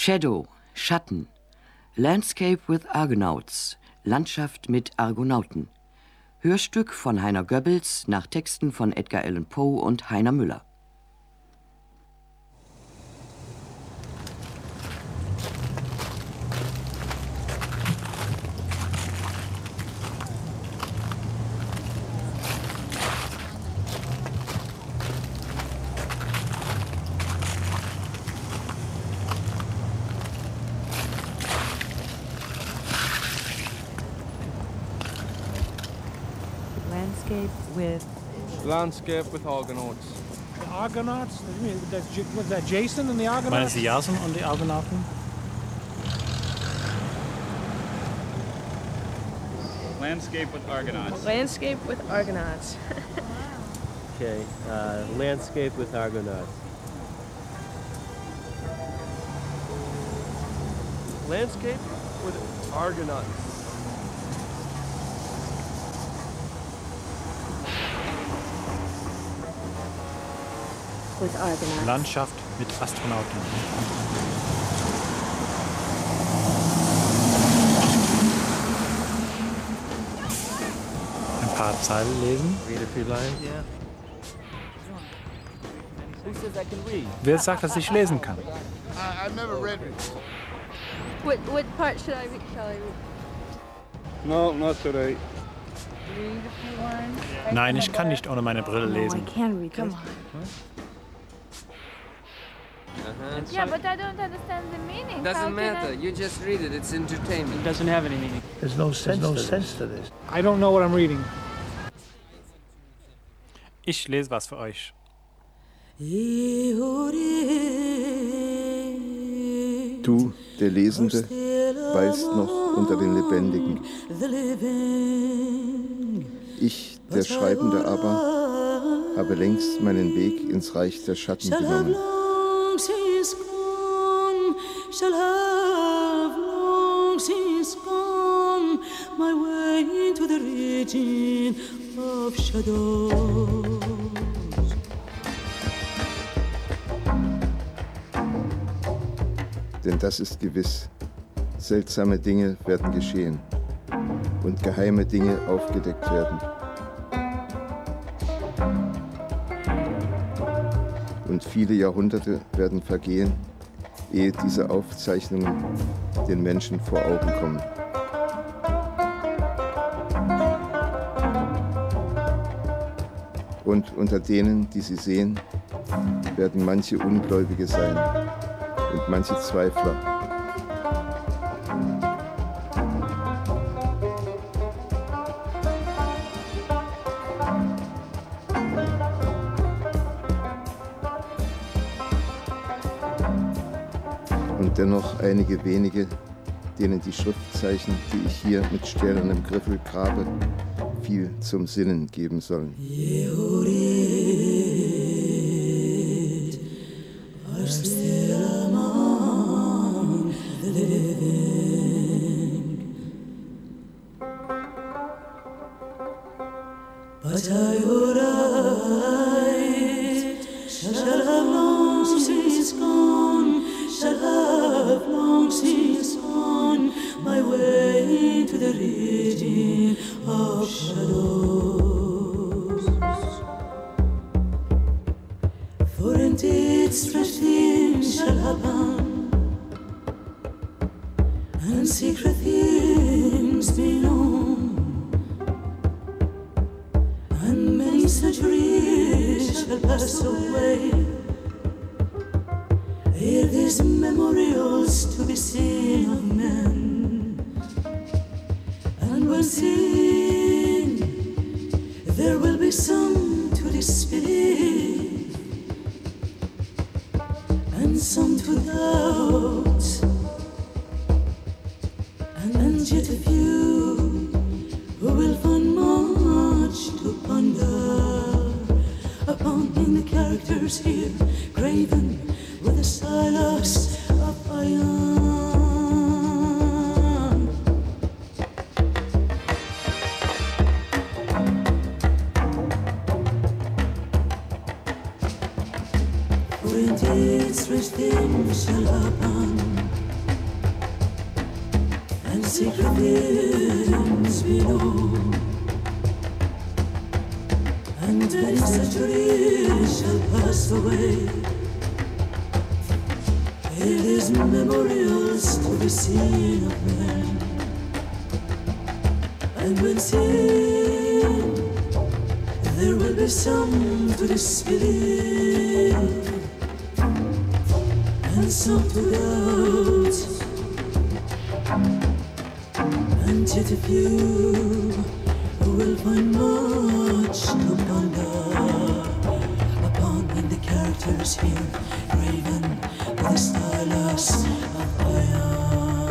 Shadow, Schatten. Landscape with Argonauts, Landschaft mit Argonauten. Hörstück von Heiner Goebbels nach Texten von Edgar Allan Poe und Heiner Müller. Landscape with Argonauts. The Argonauts? Was that Jason and the Argonauts? Meinen Sie Jason und die Argonauten? Landscape with Argonauts. Landscape with Argonauts. Okay, landscape with Argonauts. Landscape with Argonauts. With Argonauts. Landschaft mit Astronauten. Ein paar Zeilen lesen. Read a few lines. Yeah. Who says I can read? Wer sagt, dass ich lesen kann? I've never read it. What part should I read? Shall I read? No, not today. Read a few lines. Nein, ich kann nicht ohne meine Brille lesen. I can read. Come on. Yeah, but I don't understand the meaning. Doesn't matter. You just read it. It's entertainment. It doesn't have any meaning. There's no sense to this. I don't know what I'm reading. Ich lese was für euch. Du, der Lesende, weilst noch unter den Lebendigen. Ich, der Schreibende aber, habe längst meinen Weg ins Reich der Schatten genommen. Shall have long since gone my way into the region of shadows. Denn das ist gewiss, seltsame Dinge werden geschehen und geheime Dinge aufgedeckt werden. Und viele Jahrhunderte werden vergehen, ehe diese Aufzeichnungen den Menschen vor Augen kommen. Und unter denen, die sie sehen, werden manche Ungläubige sein und manche Zweifler. Und dennoch einige wenige, denen die Schriftzeichen, die ich hier mit stählernem Griffel grabe, viel zum Sinnen geben sollen. But I would shall have long since gone, shall have long since gone my way to the region of shadows. For indeed strange things shall happen, and secret things be known. Centuries shall pass away ere these memorials to be seen of men. And when seen, there will be some to disbelieve and some to doubt, and yet a few who will find much to ponder upon in the characters here graven with the stylus of iron. For indeed strange things shall upon, and secret things below. And any such real shall pass away. It is memorials to be seen of men. And when seen, there will be some to disbelieve, and some to doubt, and yet a few who will find much to ponder upon in the characters here graven with a stylus of iron.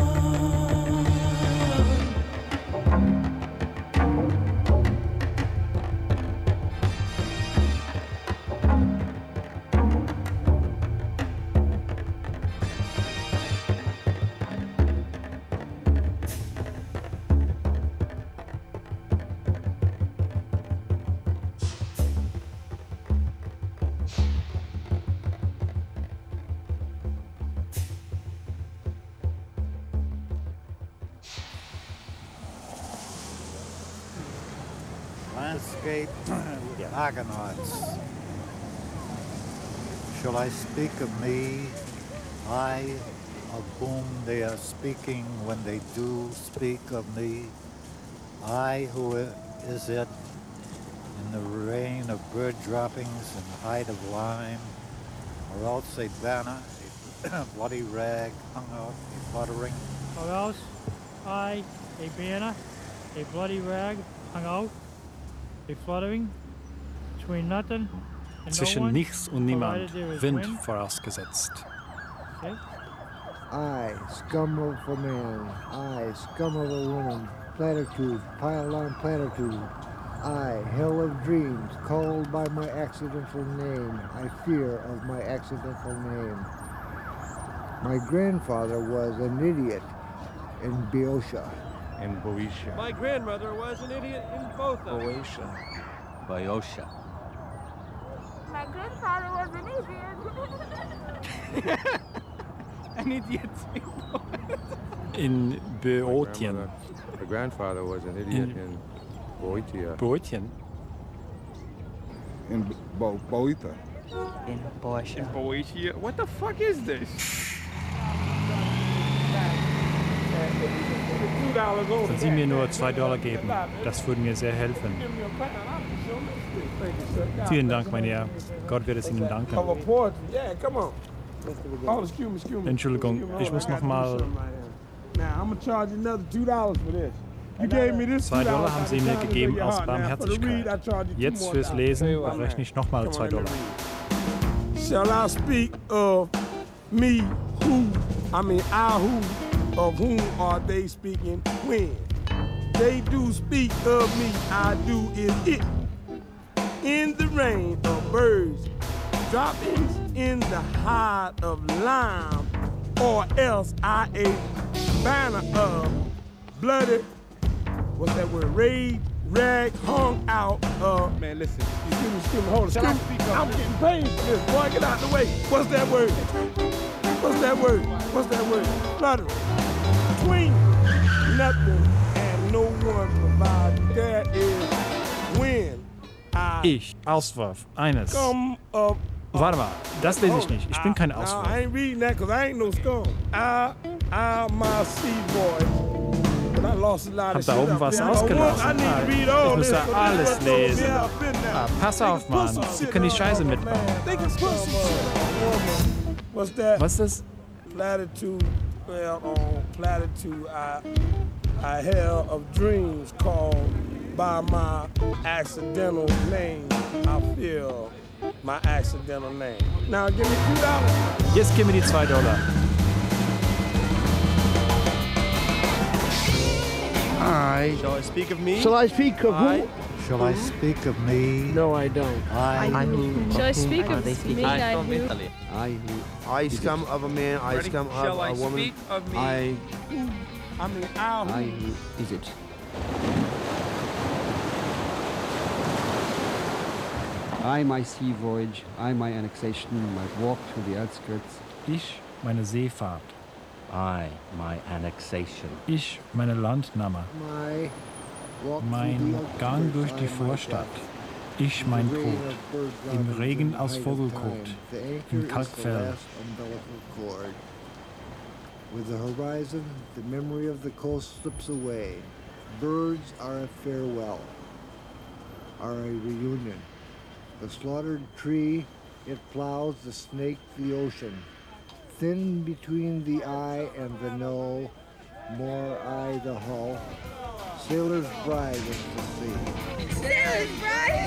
Landscape Argonauts. Shall I speak of me, I of whom they are speaking when they do speak of me, I who is it in the rain of bird droppings and height of lime, or else a banner, a bloody rag hung out, a fluttering, Or else I, a banner, a bloody rag hung out, a fluttering, between nothing and no Zwischen one, nichts und niemand, provided there is Wind wind. vorausgesetzt. Okay. I, scum of a man. I, scum of a woman. Platitude, piled on platitude. I, hell of dreams, called by my accidental name. I fear of my accidental name. My grandfather was an idiot in Boeotia. In Boeotia. My grandmother was an idiot in both of them. Boeotia. My grandfather was an idiot. An idiot. In Böotien. My grandfather was an idiot in Boeotia. Böotien? In Boeotia. In Boeotia. In Boeotia? What the fuck is this? Wenn Sie mir nur $2 geben, das würde mir sehr helfen. Vielen Dank, mein Herr. Gott wird es Ihnen danken. Entschuldigung, ich muss noch mal... $2 haben Sie mir gegeben aus Barmherzigkeit. Jetzt fürs Lesen berechne ich nochmal $2. Shall I speak of me, who, I who, of whom are they speaking when? They do speak of me, I do is it. In the rain of birds, droppings in the heart of lime, or else I a banner of bloody, what's that word, rag hung out of. Man, listen, excuse me, hold on. I'm getting paid for this, boy, get out the way. What's that word? What's that word? What's that word? Fluttering. Between nothing and no one provides. That is when Ich, Auswurf, eines. come up. Warte mal, das lese ich nicht. Ich bin kein I Auswurf. ain't reading that because I ain't no scum. I my seed boy. But I lost a lot of Hab da shit oben up was there. ausgelassen. I need to read all Ich muss this. ja alles lesen. Pass auf, Mann. Sie können die Scheiße mitbauen. They can put some woman. What's that? Was ist das? Platitude. Well, on platitude, I hell of dreams called by my accidental name. I feel my accidental name. Now give me $2. Jetzt gib mir die $2. Shall I speak of me? Shall I speak of who? Shall I speak of me? No, I don't. I who? Shall I speak of me? I who? I scum of a man. I scum of a woman. Speak of me? I who is it? I, my sea voyage, I, my annexation, my walk through the outskirts. Ich, meine Seefahrt. I, my annexation. Ich, meine Landnahme. Mein Gang durch die Vorstadt. Ich, mein Tod. Im Regen aus Vogelkot. Im Kalkfell. With the horizon, the memory of the coast slips away. Birds are a farewell, are a reunion. The slaughtered tree, it plows, the snake, the ocean. Thin between the eye and the know, more eye the hull. Sailor's bride is the sea. Sailor's bride!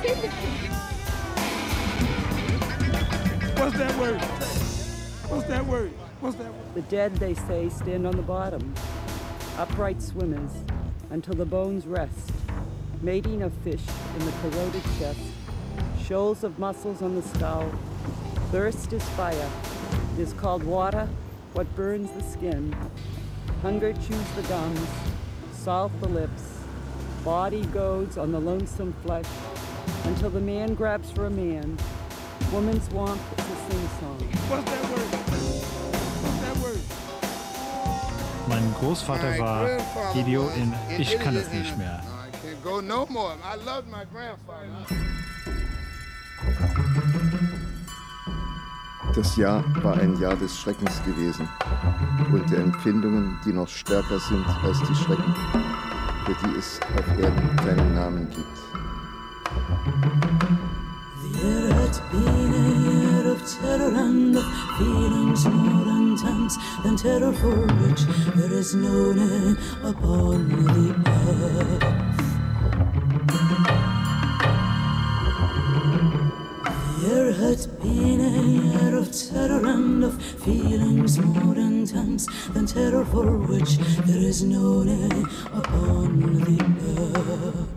What's that word? What's that word? What's that word? The dead, they say, stand on the bottom, upright swimmers, until the bones rest, mating of fish in the corroded chest, shoals of mussels on the skull. Thirst is fire, it is called water, what burns the skin. Hunger chews the gums, salt the lips, body goads on the lonesome flesh, until the man grabs for a man. Woman's warmth is a sing-song. What's that word? What's that word? Mein Großvater war Idiot in Ich kann es nicht mehr. I can't go no more. I love my grandfather. Das Jahr war ein Jahr des Schreckens gewesen und der Empfindungen, die noch stärker sind als die Schrecken, für die es auf Erden keinen Namen gibt. The year had been a year of terror and of feelings more intense than terror for which there is no name upon the earth. The year had been a year of terror and of feelings more intense than terror for which there is no name upon the earth.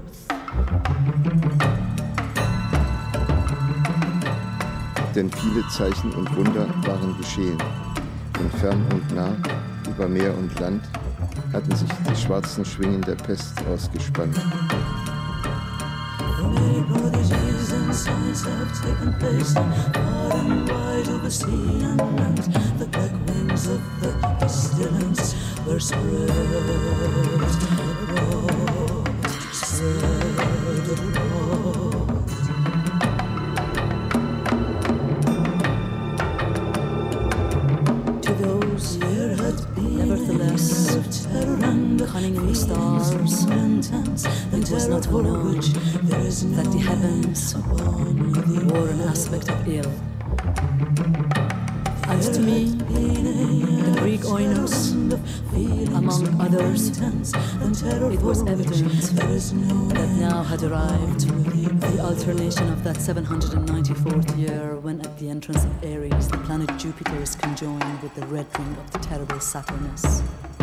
Denn viele Zeichen und Wunder waren geschehen. Und fern und nah, über Meer und Land, hatten sich die schwarzen Schwingen der Pest ausgespannt. Many prodigies and signs have taken place far and wide over sea and land. The black wings of the pestilence were spread abroad, spread abroad. To those here had been nevertheless cunning in the stars, it was not known that the heavens wore an aspect of ill. And to me, the Greek oinos, among others, it was evident that now had arrived the alternation of that 794th year when at the entrance of Aries the planet Jupiter is conjoined with the red ring of the terrible Saturnus.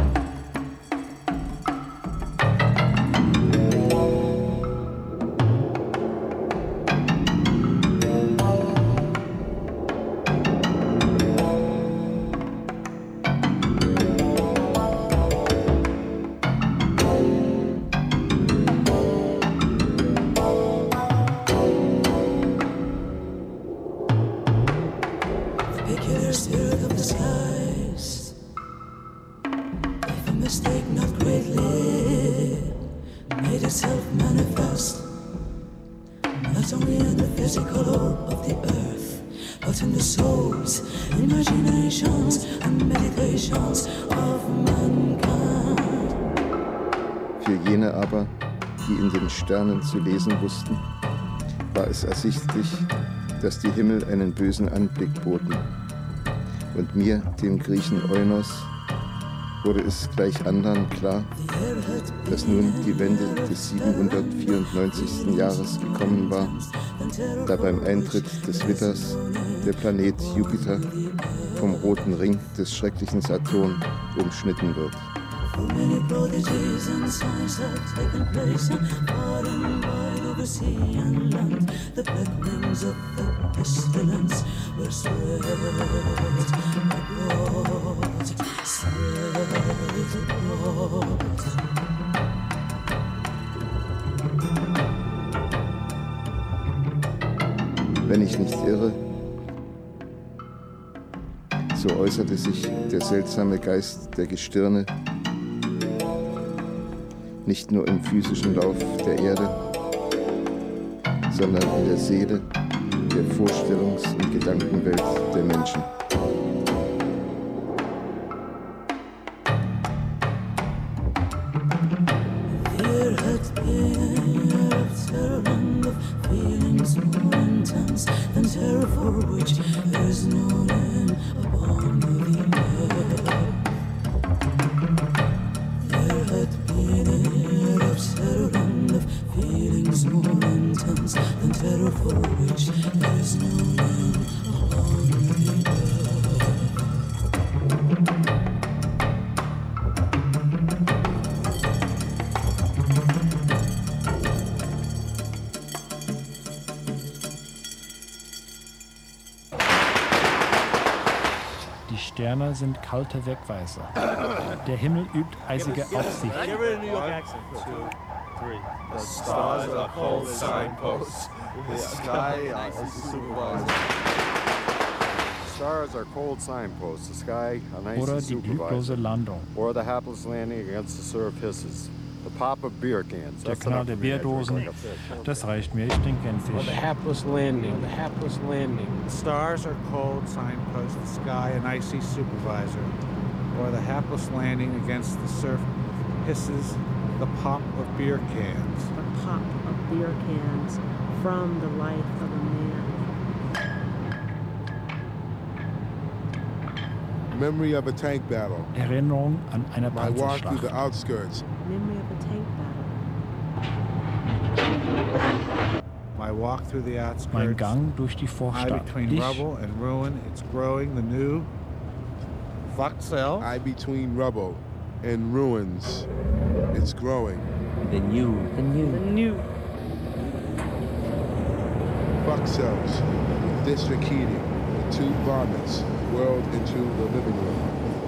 Für jene aber, die in den Sternen zu lesen wussten, war es ersichtlich, dass die Himmel einen bösen Anblick boten. Und mir, dem Griechen Oinos, wurde es gleich anderen klar, dass nun die Wende des 794. Jahres gekommen war, da beim Eintritt des Witters der Planet Jupiter vom roten Ring des schrecklichen Saturn umschnitten wird. Many prodigies and signs have taken place far and wide over sea and land. The black wings of the pestilence were spread abroad, spread abroad. Wenn ich nicht irre, So äußerte sich der seltsame Geist der Gestirne nicht nur im physischen Lauf der Erde, sondern in der Seele, der Vorstellungs- und Gedankenwelt der Menschen. Die Sterne sind kalte Wegweiser. Der Himmel übt eisige Aufsicht. Get rid of New York accent. 2, 3. The stars are cold signposts. The sky is supervisor. Stars are cold signposts. The sky an icy Oder die lieblose supervisor. Landung. Or the hapless landing against the surf hisses. The pop of beer cans. Der Knall der Bierdosen, das reicht mir, ich trinke einen Or Fisch. the hapless landing. The hapless landing. The stars are cold signposts, the sky an icy supervisor. Or the hapless landing against the surf hisses the pop of beer cans. The pop of beer cans from the life of a man. Memory of a tank battle. Erinnerung an eine My walk through the Panzerschlacht. outskirts. Memory of a tank battle. My walk through the outskirts. Mein Gang durch die I Vorstadt. between Ich, rubble and ruin, it's growing the new. Fuck self. I between rubble and ruins. It's growing. The new. The new. Fuck selves. District heating. The two vomits whirled into the living room.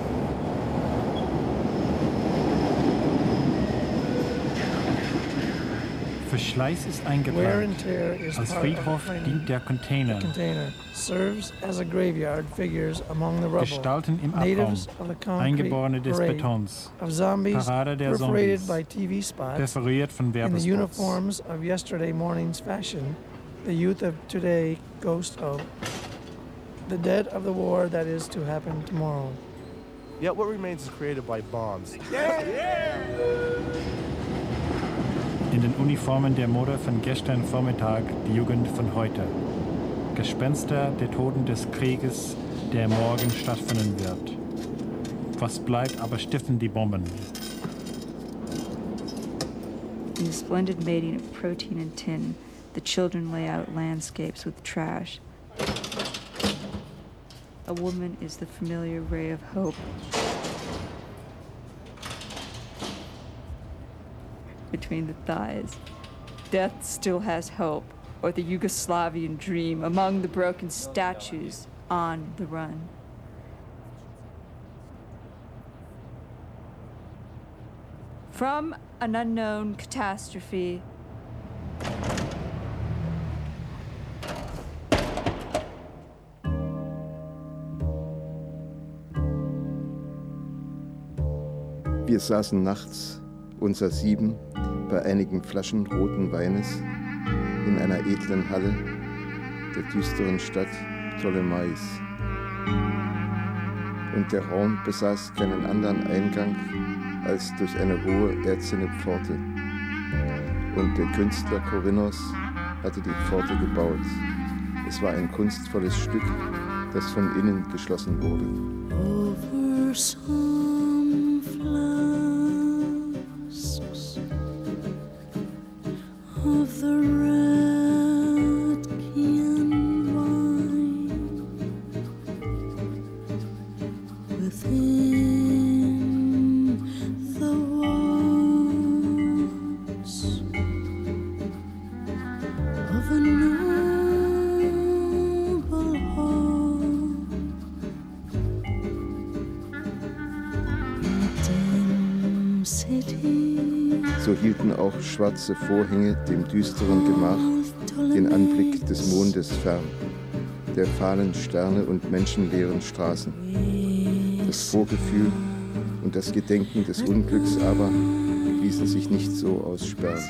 Verschleiß ist Wear and eingeplant. tear is Als part of the Friedhof planning. dient der Container. The container serves as a graveyard, figures among the rubble. Gestalten im Abraum, Natives of the concrete Eingeborene des parade Betons, of zombies Parade der perforated Zombies, by TV spots perforiert von in the Werbespots. uniforms of yesterday morning's fashion, the youth of today ghost of the dead of the war that is to happen tomorrow. Yet what remains is created by bombs. In den Uniformen der Mode von gestern Vormittag die Jugend von heute. Gespenster der Toten des Krieges, der morgen stattfinden wird. Was bleibt, aber stiften die Bomben. In the splendid mating of protein and tin, the children lay out landscapes with trash. A woman is the familiar ray of hope. Between the thighs, death still has hope, or the Yugoslavian dream among the broken statues on the run. From an unknown catastrophe, Wir saßen nachts, unser Sieben, bei einigen Flaschen roten Weines in einer edlen Halle der düsteren Stadt Ptolemais. Und der Raum besaß keinen anderen Eingang als durch eine hohe erzene Pforte. Und der Künstler Korinnos hatte die Pforte gebaut. Es war ein kunstvolles Stück, das von innen geschlossen wurde. Over some flasks of the Radkian wine, within the walls of a noble hall. So hielten auch schwarze Vorhänge dem düsteren Gemach den Anblick des Mondes fern, der fahlen Sterne und menschenleeren Straßen. Das Vorgefühl und das Gedenken des Unglücks aber ließen sich nicht so aussperren.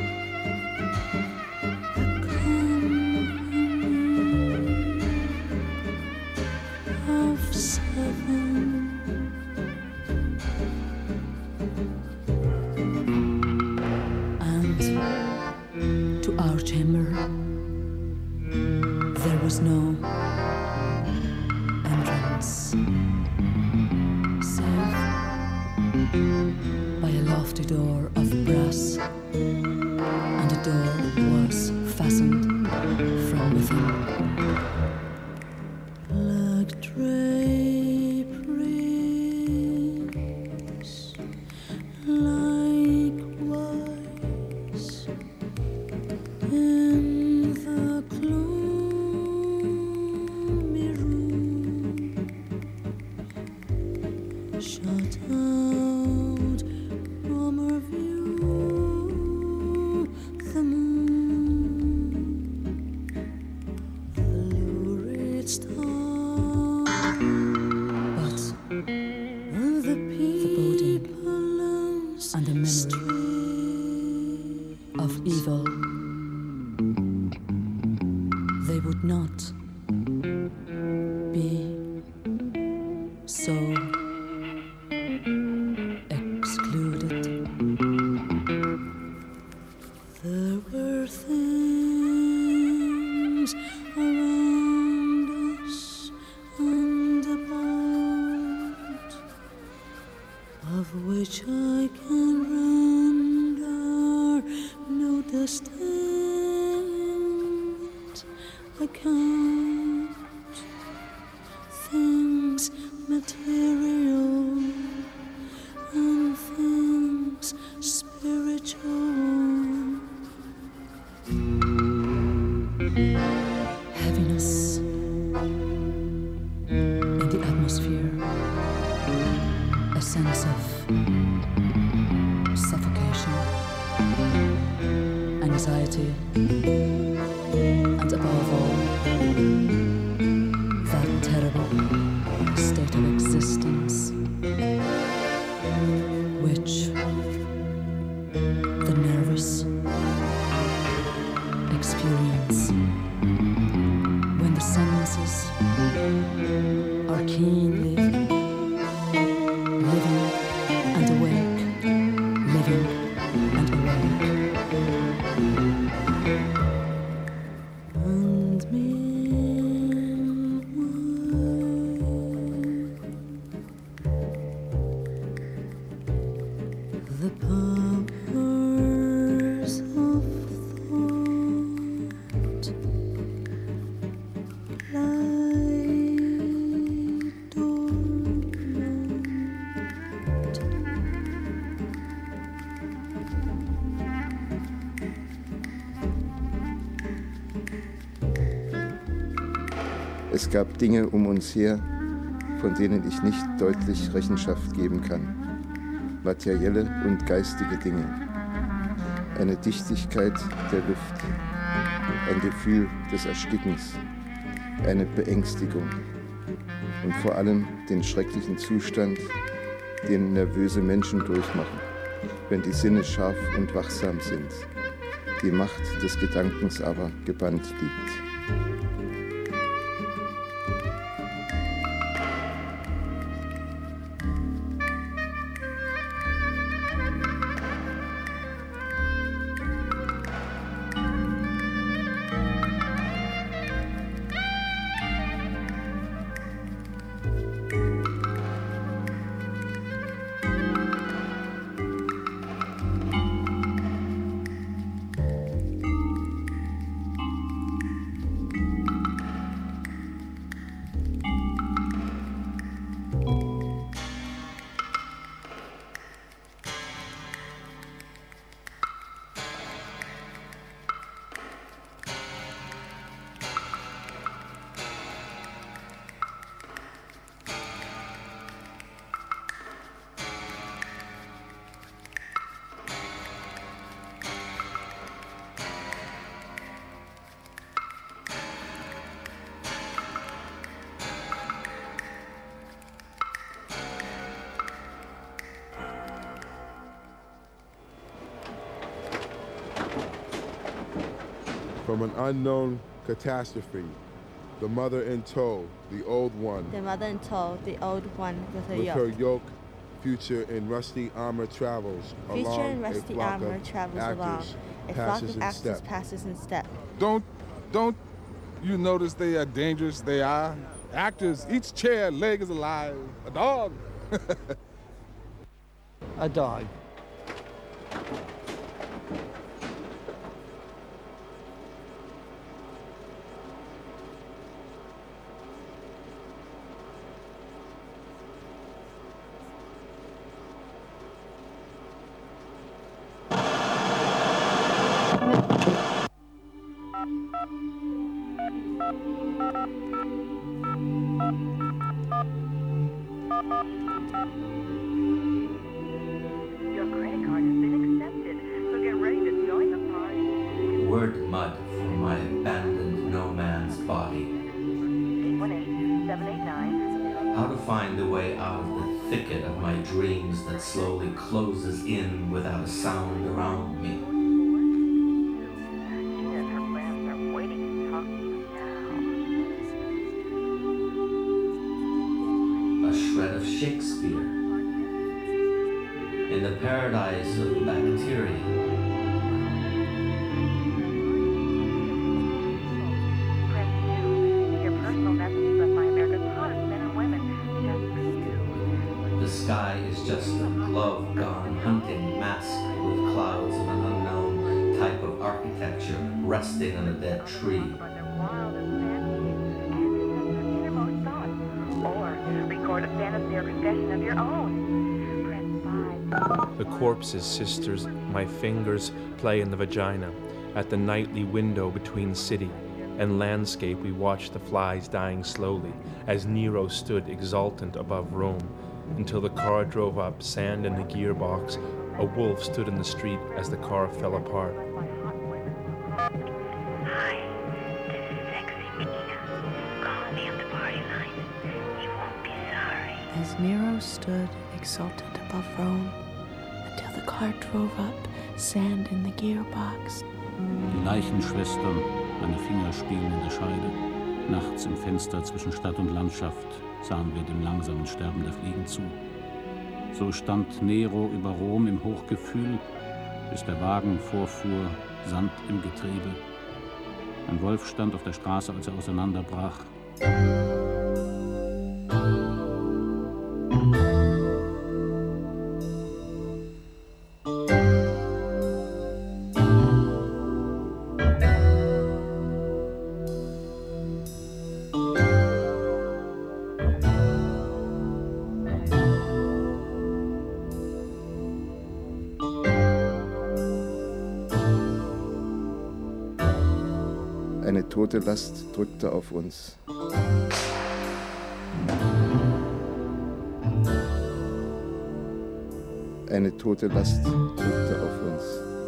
Es gab Dinge um uns her, von denen ich nicht deutlich Rechenschaft geben kann. Materielle und geistige Dinge. Eine Dichtigkeit der Luft. Ein Gefühl des Erstickens. Eine Beängstigung. Und vor allem den schrecklichen Zustand, den nervöse Menschen durchmachen, wenn die Sinne scharf und wachsam sind. Die Macht des Gedankens aber gebannt liegt. from an unknown catastrophe. The mother in tow, the old one. The mother in tow, the old one with her yoke. With her yoke, future in rusty armor travels Future along in rusty a flock armor of travels actors, along. A flock passes of in actors step. passes in step. Don't you notice they are dangerous? They are. Actors, each chair leg is alive. A dog. A dog. Your credit card has been accepted, so get ready to join the party. Word mud for my abandoned no man's body. 818-789. How to find the way out of the thicket of my dreams that slowly closes in without a sound around me. She and her friends are waiting to talk to you now. A shred of Shakespeare. In the paradise of bacteria. Press 2 to hear personal messages left by America's hottest men and women just for you. The sky is just a glove gone hunting mask with clouds of an unknown type of architecture resting on a dead tree. Or record a fantasy or confession of your own. The corpse's sisters, my fingers play in the vagina. At the nightly window between city and landscape we watched the flies dying slowly as Nero stood exultant above Rome until the car drove up, sand in the gearbox. A wolf stood in the street as the car fell apart. Hi, this is Sexy Mina. Call me on the party line. You won't be sorry. As Nero stood exultant above Rome until the car drove up, sand in the gearbox. Die Leichenschwestern, meine Finger spielen in der Scheide. Nachts im Fenster zwischen Stadt und Landschaft sahen wir dem langsamen Sterben der Fliegen zu. So stand Nero über Rom im Hochgefühl, bis der Wagen vorfuhr, Sand im Getriebe. Ein Wolf stand auf der Straße, als er auseinanderbrach. Eine tote Last drückte auf uns. Eine tote Last drückte auf uns.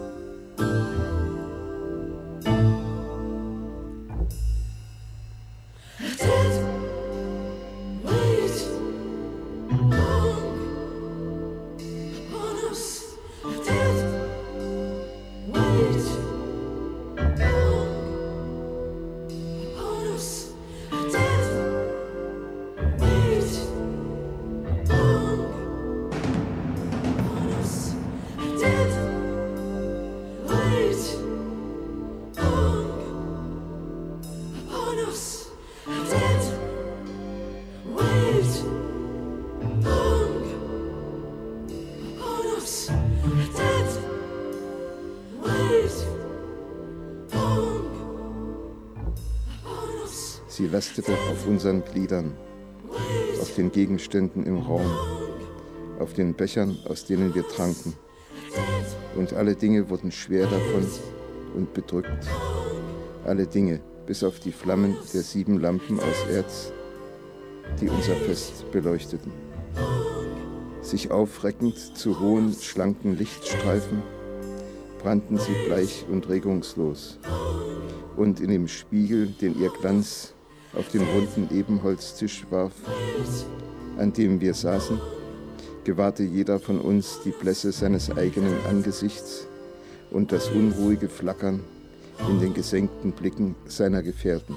Sie lastete auf unseren Gliedern, auf den Gegenständen im Raum, auf den Bechern, aus denen wir tranken. Und alle Dinge wurden schwer davon und bedrückt. Alle Dinge, bis auf die Flammen der 7 Lampen aus Erz, die unser Fest beleuchteten. Sich aufreckend zu hohen, schlanken Lichtstreifen, brannten sie bleich und regungslos. Und in dem Spiegel, den ihr Glanz auf den runden Ebenholztisch warf, an dem wir saßen, gewahrte jeder von uns die Blässe seines eigenen Angesichts und das unruhige Flackern in den gesenkten Blicken seiner Gefährten.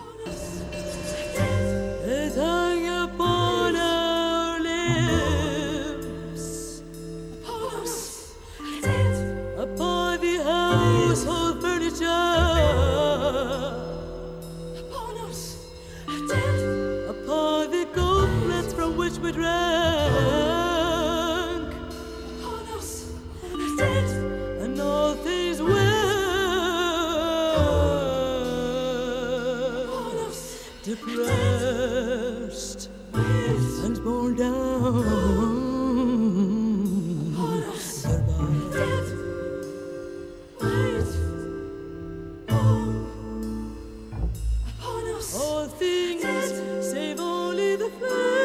Depressed and borne down. All things save only the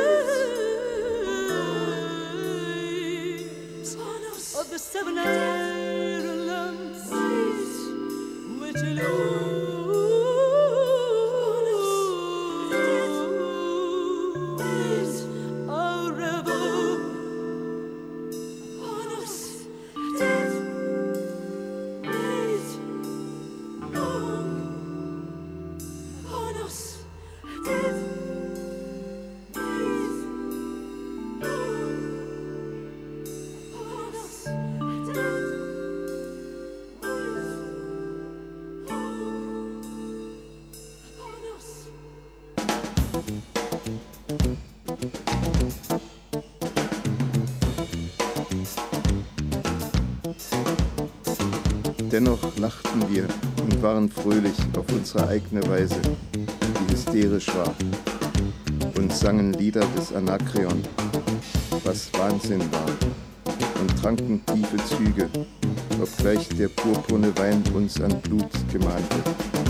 flames of the 7 iron lamps which illuminate. Dennoch lachten wir und waren fröhlich auf unsere eigene Weise, die hysterisch war, und sangen Lieder des Anakreon, was Wahnsinn war, und tranken tiefe Züge, obgleich der purpurne Wein uns an Blut gemahnte.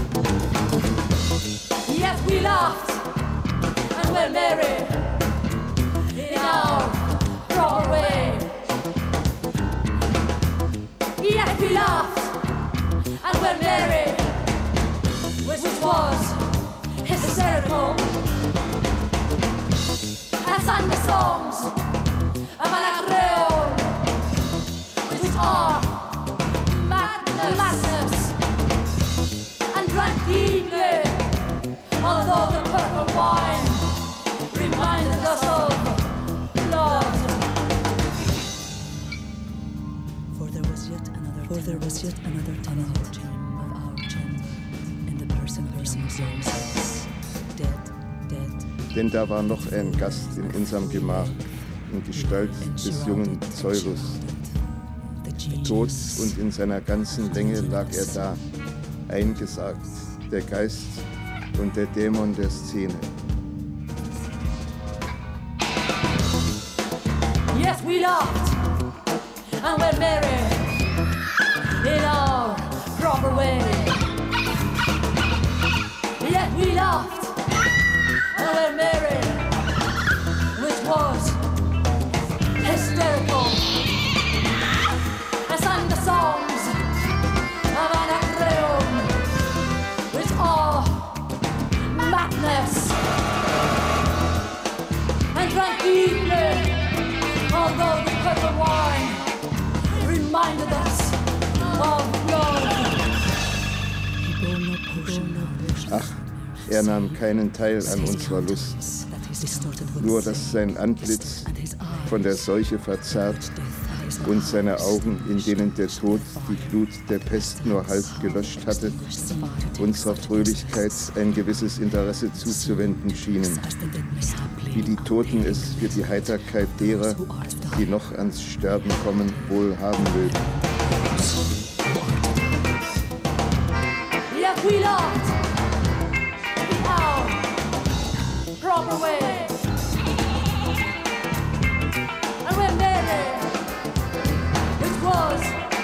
Yes, we laughed and were merry in our proper way. Yes, we laughed and were merry, which was hysterical. And sang the songs of Anacreon, which are madness, and drank deeply, although the purple wine reminded us of blood. For there was yet another tunnel of our chamber, in the person of Jesus, dead. Denn da war noch ein Gast in unserem Gemach, in Gestalt des jungen Zeulus. Tot und in seiner ganzen Länge lag er da, eingesargt, der Geist und der Dämon der Szene. Yes, we laughed and were merry in our proper way. Yes, we laughed and were merry, which was hysterical. I sang the songs of Anacreon, which are madness, and drank deeply, although the purple wine reminded us of blood. Ach, er nahm keinen Teil an unserer Lust, nur dass sein Antlitz von der Seuche verzerrt und seine Augen, in denen der Tod die Glut der Pest nur halb gelöscht hatte, unserer Fröhlichkeit ein gewisses Interesse zuzuwenden schienen, wie die Toten es für die Heiterkeit derer, die noch ans Sterben kommen, wohl haben mögen. Yes, we laughed in our proper way. And we're merry, which was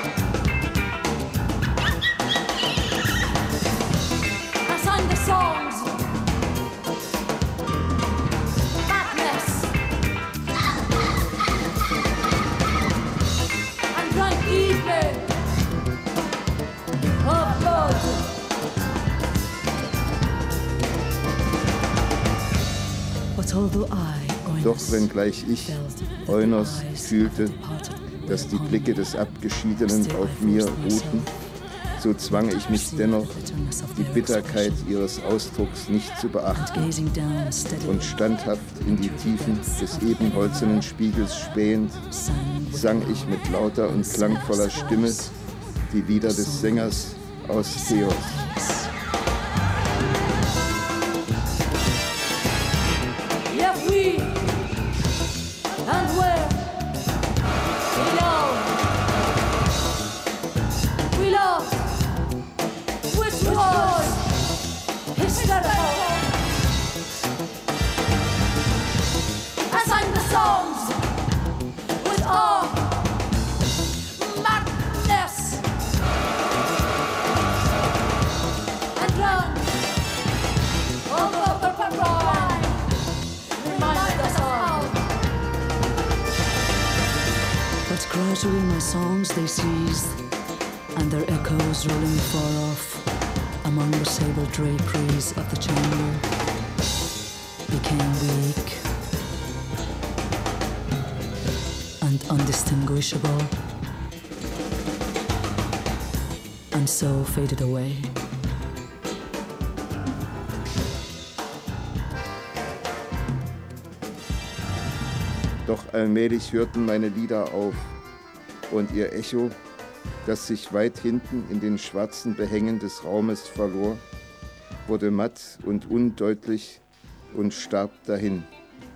I sang the songs, madness, and drank deeply of blood. Doch wenngleich ich, Eunos, fühlte, dass die Blicke des Abgeschiedenen auf mir ruhten, So zwang ich mich dennoch, die Bitterkeit ihres Ausdrucks nicht zu beachten und standhaft in die Tiefen des ebenholzernen Spiegels spähend, sang ich mit lauter und klangvoller Stimme die Lieder des Sängers aus Theos. Gradually my songs they ceased, and their echoes rolling far off among the sable draperies of the chamber became weak and undistinguishable, and so faded away. Doch allmählich hörten meine Lieder auf und ihr Echo, das sich weit hinten in den schwarzen Behängen des Raumes verlor, wurde matt und undeutlich und starb dahin.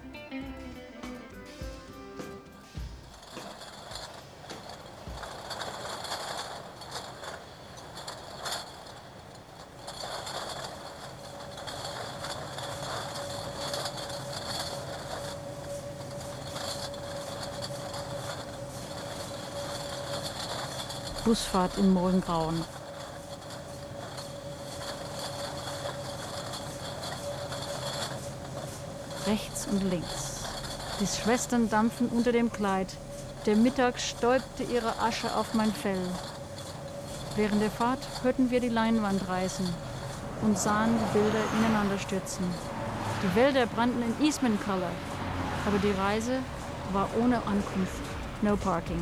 Busfahrt im Morgengrauen. Rechts und links. Die Schwestern dampfen unter dem Kleid. Der Mittag stäubte ihre Asche auf mein Fell. Während der Fahrt hörten wir die Leinwand reißen und sahen die Bilder ineinander stürzen. Die Wälder brannten in Eastman Color, aber die Reise war ohne Ankunft. No parking.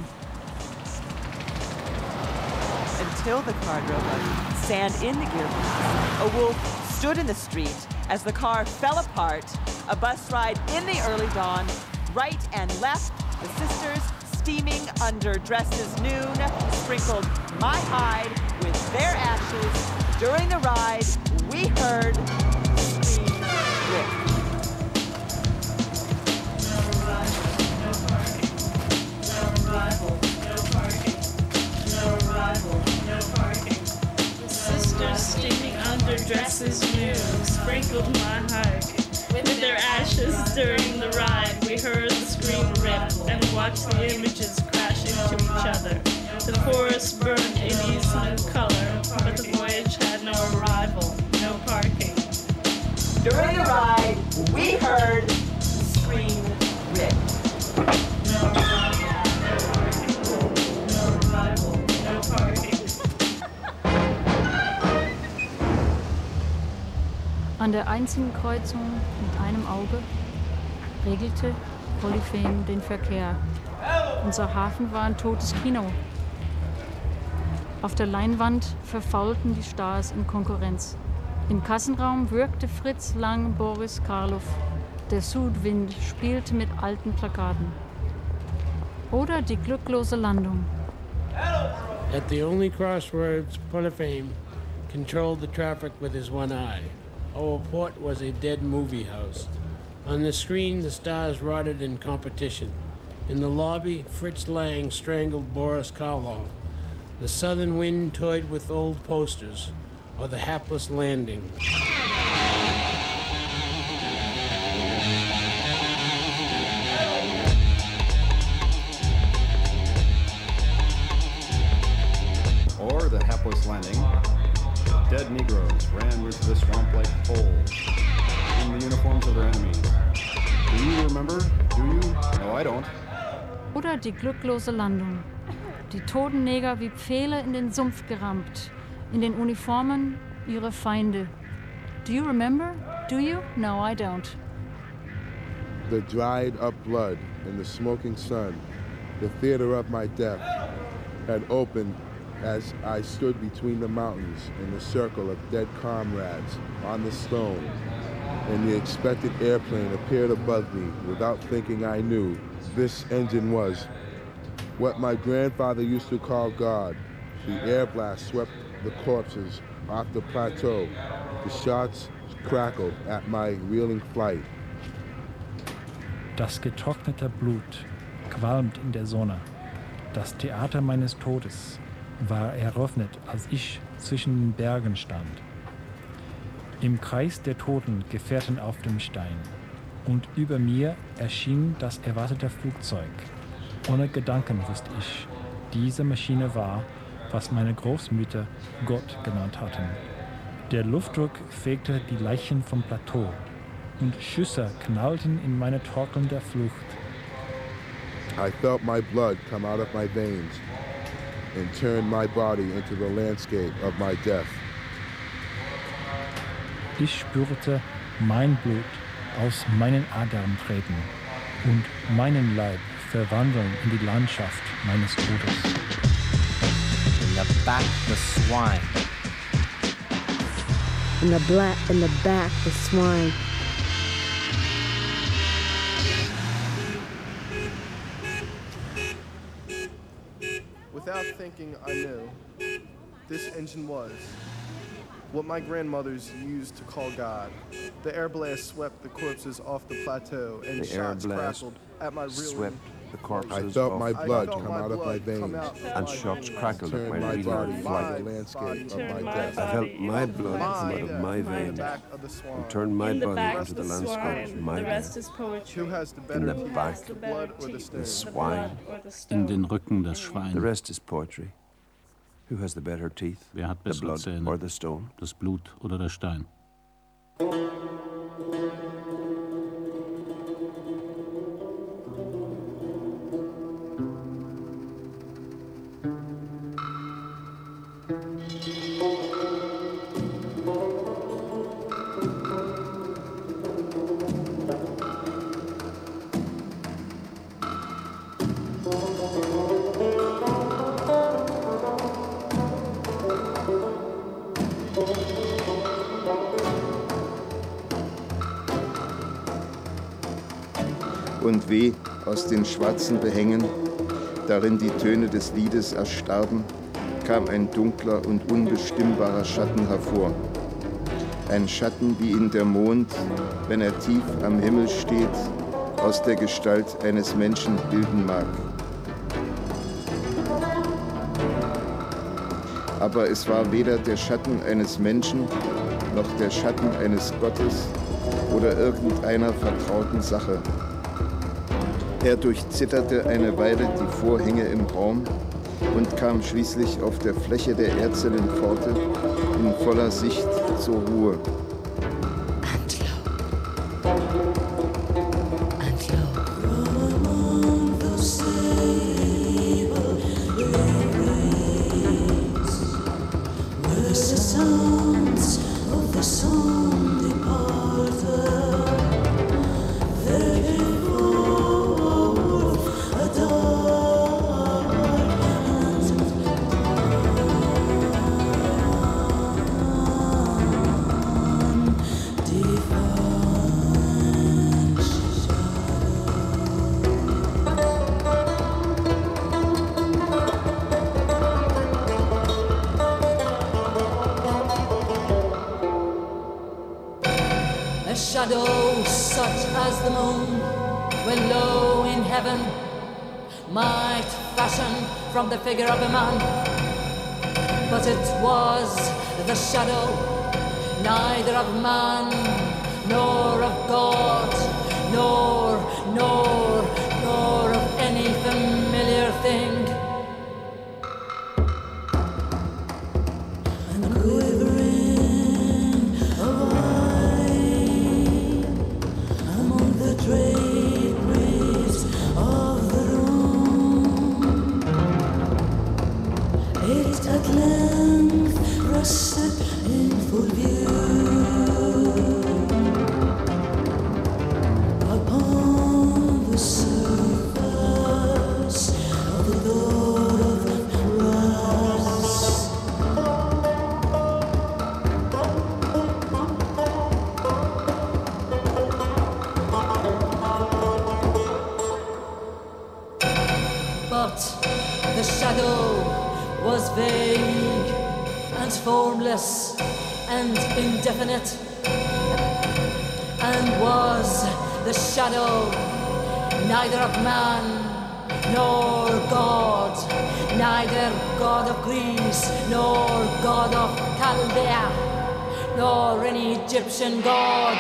Until the car drove up, sand in the gearbox. A wolf stood in the street as the car fell apart. A bus ride in the early dawn. Right and left, the sisters steaming under dresses noon, sprinkled my hide with their ashes. During the ride, we heard scream rip. Steaming under dresses new, sprinkled my heart with their ashes. During the ride, we heard the screen rip and watched the images crash into each other. The forest burned in Eastman color, but the voyage had no arrival, no parking. During the ride, we heard the screen rip. No arrival, no parking. An der einzigen Kreuzung mit einem Auge regelte Polyphem den Verkehr. Unser Hafen war ein totes Kino. Auf der Leinwand verfaulten die Stars in Konkurrenz. Im Kassenraum würgte Fritz Lang Boris Karloff. Der Südwind spielte mit alten Plakaten. Oder die glücklose Landung. At the only crossroads, Polyphem controlled the traffic with his one eye. Our port was a dead movie house. On the screen, the stars rotted in competition. In the lobby, Fritz Lang strangled Boris Karloff. The southern wind toyed with old posters, or the hapless landing. Or the hapless landing. Dead Negroes ran into the swamp-like hole in the uniforms of their enemies. Do you remember? Do you? No, I don't. Oder die glücklose Landung. Die toten Neger wie Pfähle in den Sumpf gerammt, in den Uniformen ihrer Feinde. Do you remember? Do you? No, I don't. The dried up blood in the smoking sun, the theater of my death, had opened as I stood between the mountains in the circle of dead comrades on the stone, and the expected airplane appeared above me without thinking I knew this engine was what my grandfather used to call God. The air blast swept the corpses off the plateau. The shots crackled at my reeling flight. Das getrocknete Blut qualmt in der Sonne. Das Theater meines Todes war eröffnet, als ich zwischen den Bergen stand. Im Kreis der Toten Gefährten auf dem Stein. Und über mir erschien das erwartete Flugzeug. Ohne Gedanken wusste ich, diese Maschine war, was meine Großmütter Gott genannt hatten. Der Luftdruck fegte die Leichen vom Plateau und Schüsse knallten in meine Torkeln der Flucht. I felt my blood come out of my veins and turn my body into the landscape of my death. Ich spürte mein Blut aus meinen Adern treten und meinen Leib verwandeln in die Landschaft meines Todes. In the back, the swine. In the back, the swine. Without thinking, I knew this engine was what my grandmothers used to call God. The air blast swept the corpses off the plateau, and the shots crackled at my swept the corpses I felt my blood come out of my veins, and shocks crackled at my body reeling flight. the landscape of my death. I felt my blood come out of my veins and turned my body into the landscape of my death. In the back, the swine. In den Rücken das The Schwein. rest is poetry. Who has the better teeth? Wer hat The bessere blood Zähne? or the stone? Das Blut oder der Stein? Und weh aus den schwarzen Behängen, darin die Töne des Liedes erstarben, kam ein dunkler und unbestimmbarer Schatten hervor. Ein Schatten, wie ihn der Mond, wenn er tief am Himmel steht, aus der Gestalt eines Menschen bilden mag. Aber es war weder der Schatten eines Menschen, noch der Schatten eines Gottes oder irgendeiner vertrauten Sache. Er durchzitterte eine Weile die Vorhänge im Raum und kam schließlich auf der Fläche der Erzellenpforte in voller Sicht zur Ruhe. shadow such as the moon, when low in heaven, might fashion from the figure of a man. But it was the shadow, neither of man, nor of God, nor of any familiar thing. not. The shadow was vague and formless and indefinite, and was the shadow neither of man nor God, neither God of Greece nor God of Chaldea, nor any Egyptian god.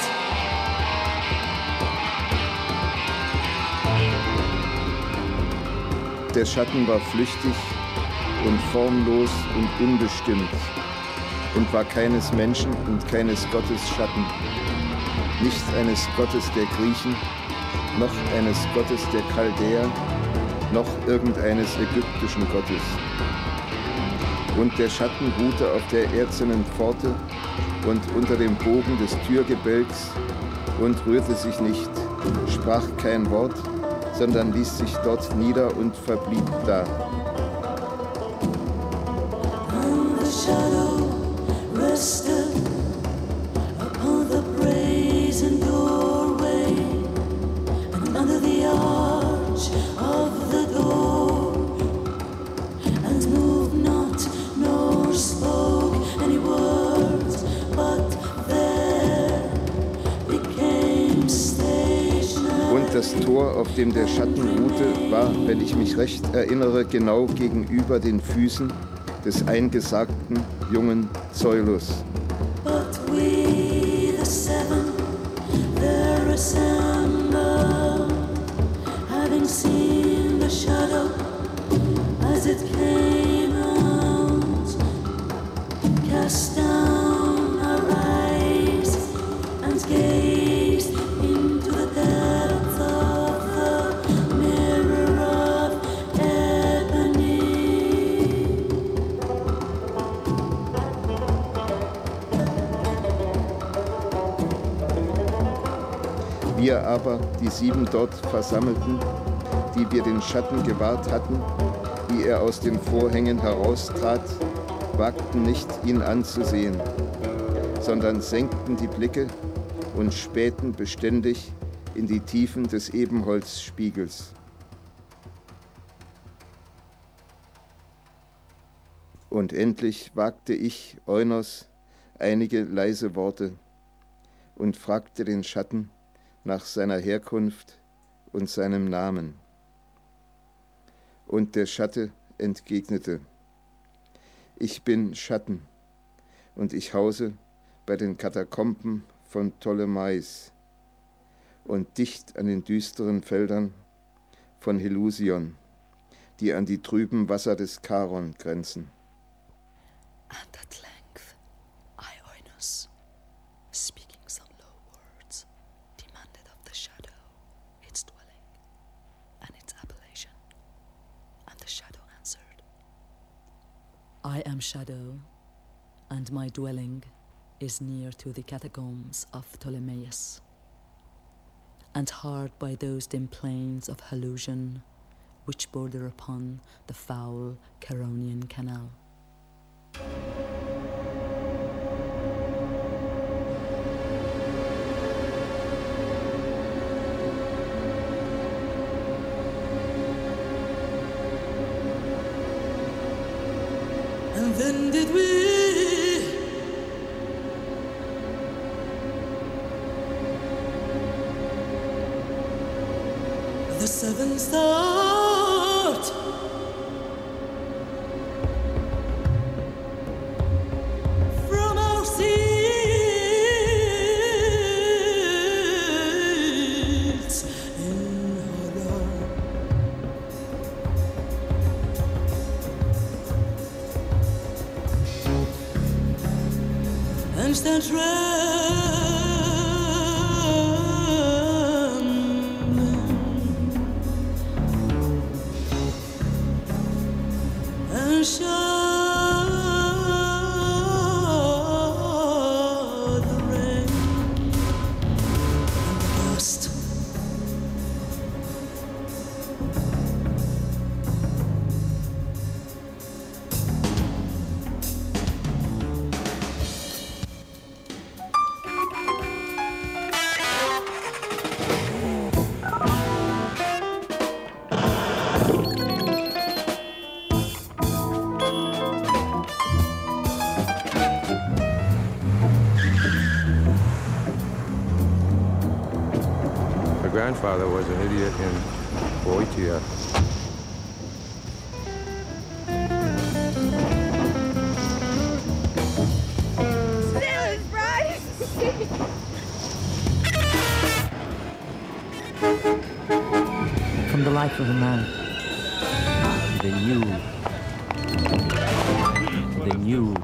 Der Schatten war flüchtig und formlos und unbestimmt und war keines Menschen und keines Gottes Schatten, nicht eines Gottes der Griechen, noch eines Gottes der Chaldäer, noch irgendeines ägyptischen Gottes. Und der Schatten ruhte auf der erzenen Pforte und unter dem Bogen des Türgebälks und rührte sich nicht, sprach kein Wort, sondern ließ sich dort nieder und verblieb da. And the shadow rested upon the brazen doorway, and under the arch of the door, and moved not, nor spoke any words, but there became stationary. Und das Tor, auf dem der Schatten ruhte, war, wenn ich mich recht erinnere, genau gegenüber den Füßen des eingesagten jungen Zoilus. But we, the seven, there assembled, having seen the shadow as it came out, cast down our eyes and gazed into the depth of the mirror of ebony. Wir aber, die 7 dort Versammelten, die wir den Schatten gewahrt hatten, wie er aus den Vorhängen heraustrat, wagten nicht, ihn anzusehen, sondern senkten die Blicke und spähten beständig in die Tiefen des Ebenholzspiegels. Und endlich wagte ich, Eunos, einige leise Worte und fragte den Schatten nach seiner Herkunft und seinem Namen. Und der Schatten entgegnete: Ich bin Schatten, und ich hause bei den Katakomben von Ptolemais und dicht an den düsteren Feldern von Helusion, die an die trüben Wasser des Charon grenzen. And at length, I, Eunos, speaking some low words, demanded of the shadow its dwelling and its appellation. And the shadow answered, I am Shadow, and my dwelling is near to the catacombs of Ptolemais, and hard by those dim plains of Helusion, which border upon the foul Charonian Canal. And then did we the seven start from our seats in horror. And stand and shout the rain and the dust. grandfather was an idiot in Boeotia. From the life of a man, the new.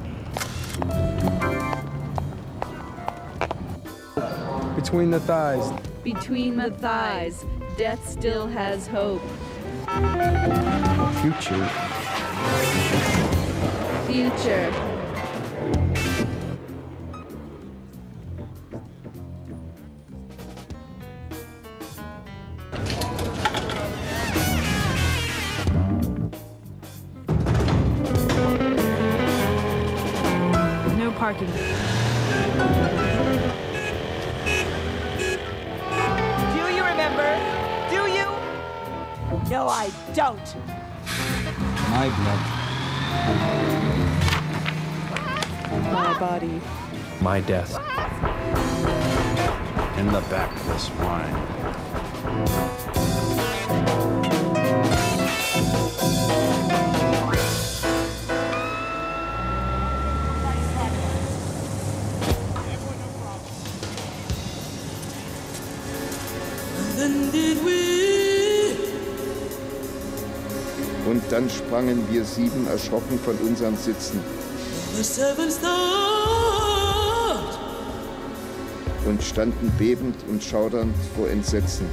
Between the thighs. Between the thighs, death still has hope. Future. Future. No parking. No, I don't. My blood. My body. My death. In the back of the swine. Then did we? Und dann sprangen wir 7 erschrocken von unseren Sitzen. Und standen bebend und schaudernd vor Entsetzen.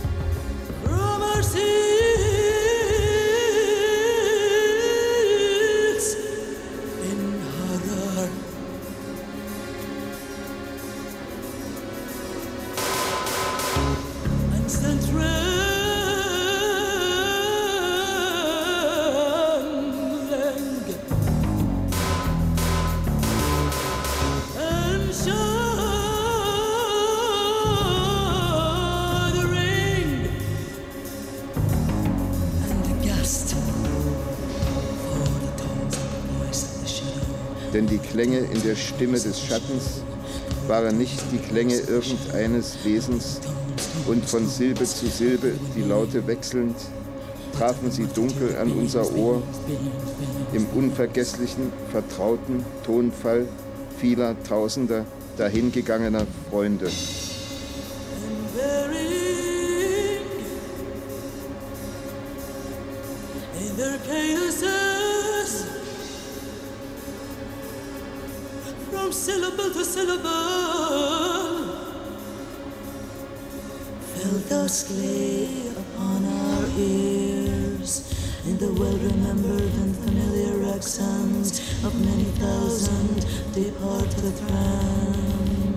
Denn die Klänge in der Stimme des Schattens waren nicht die Klänge irgendeines Wesens, und von Silbe zu Silbe, die Laute wechselnd, trafen sie dunkel an unser Ohr, im unvergesslichen, vertrauten Tonfall vieler Tausender dahingegangener Freunde. From syllable to syllable, fell duskly upon our ears in the well-remembered and familiar accents of many thousand departed friends.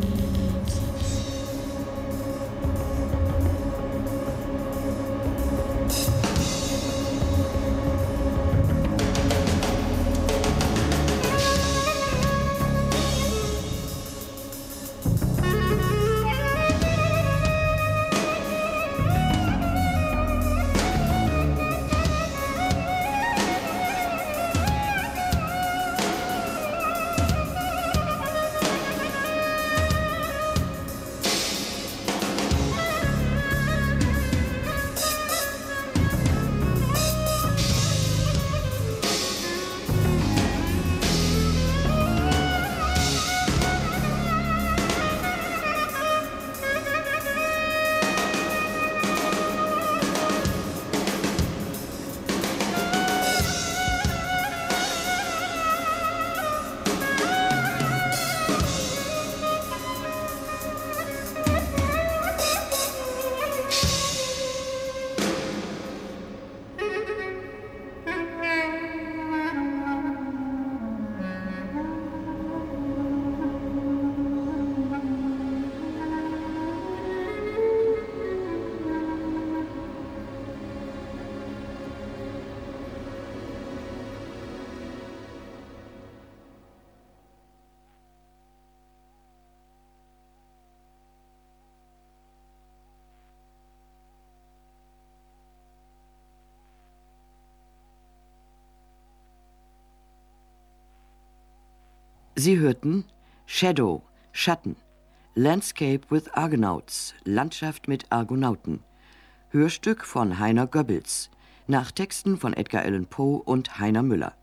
Sie hörten Shadow, Schatten, Landscape with Argonauts, Landschaft mit Argonauten, Hörstück von Heiner Goebbels, nach Texten von Edgar Allan Poe und Heiner Müller.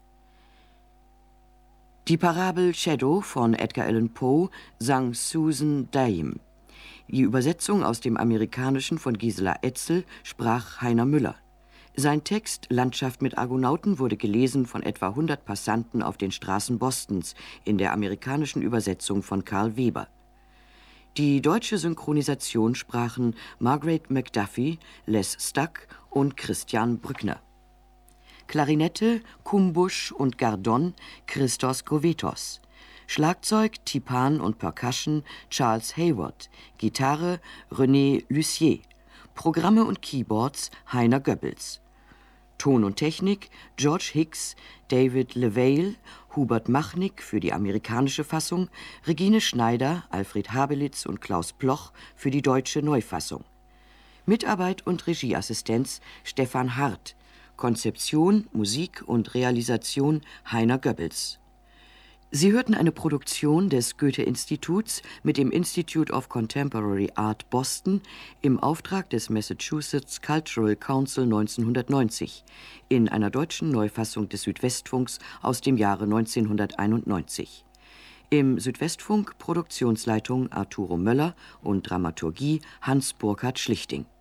Die Parabel Shadow von Edgar Allan Poe sang Susan Daim. Die Übersetzung aus dem Amerikanischen von Gisela Etzel sprach Heiner Müller. Sein Text Landschaft mit Argonauten wurde gelesen von etwa 100 Passanten auf den Straßen Bostons in der amerikanischen Übersetzung von Karl Weber. Die deutsche Synchronisation sprachen Margaret McDuffie, Les Stuck und Christian Brückner. Klarinette, Kumbusch und Gardon, Christos Govetos. Schlagzeug, Tipan und Percussion, Charles Hayward. Gitarre, René Lussier. Programme und Keyboards, Heiner Goebbels. Ton und Technik, George Hicks, David LaVale, Hubert Machnick für die amerikanische Fassung, Regine Schneider, Alfred Habelitz und Klaus Bloch für die deutsche Neufassung. Mitarbeit und Regieassistenz Stefan Hart. Konzeption, Musik und Realisation Heiner Goebbels. Sie hörten eine Produktion des Goethe-Instituts mit dem Institute of Contemporary Art Boston im Auftrag des Massachusetts Cultural Council 1990 in einer deutschen Neufassung des Südwestfunks aus dem Jahre 1991. Im Südwestfunk Produktionsleitung Arturo Möller und Dramaturgie Hans-Burkhard Schlichting.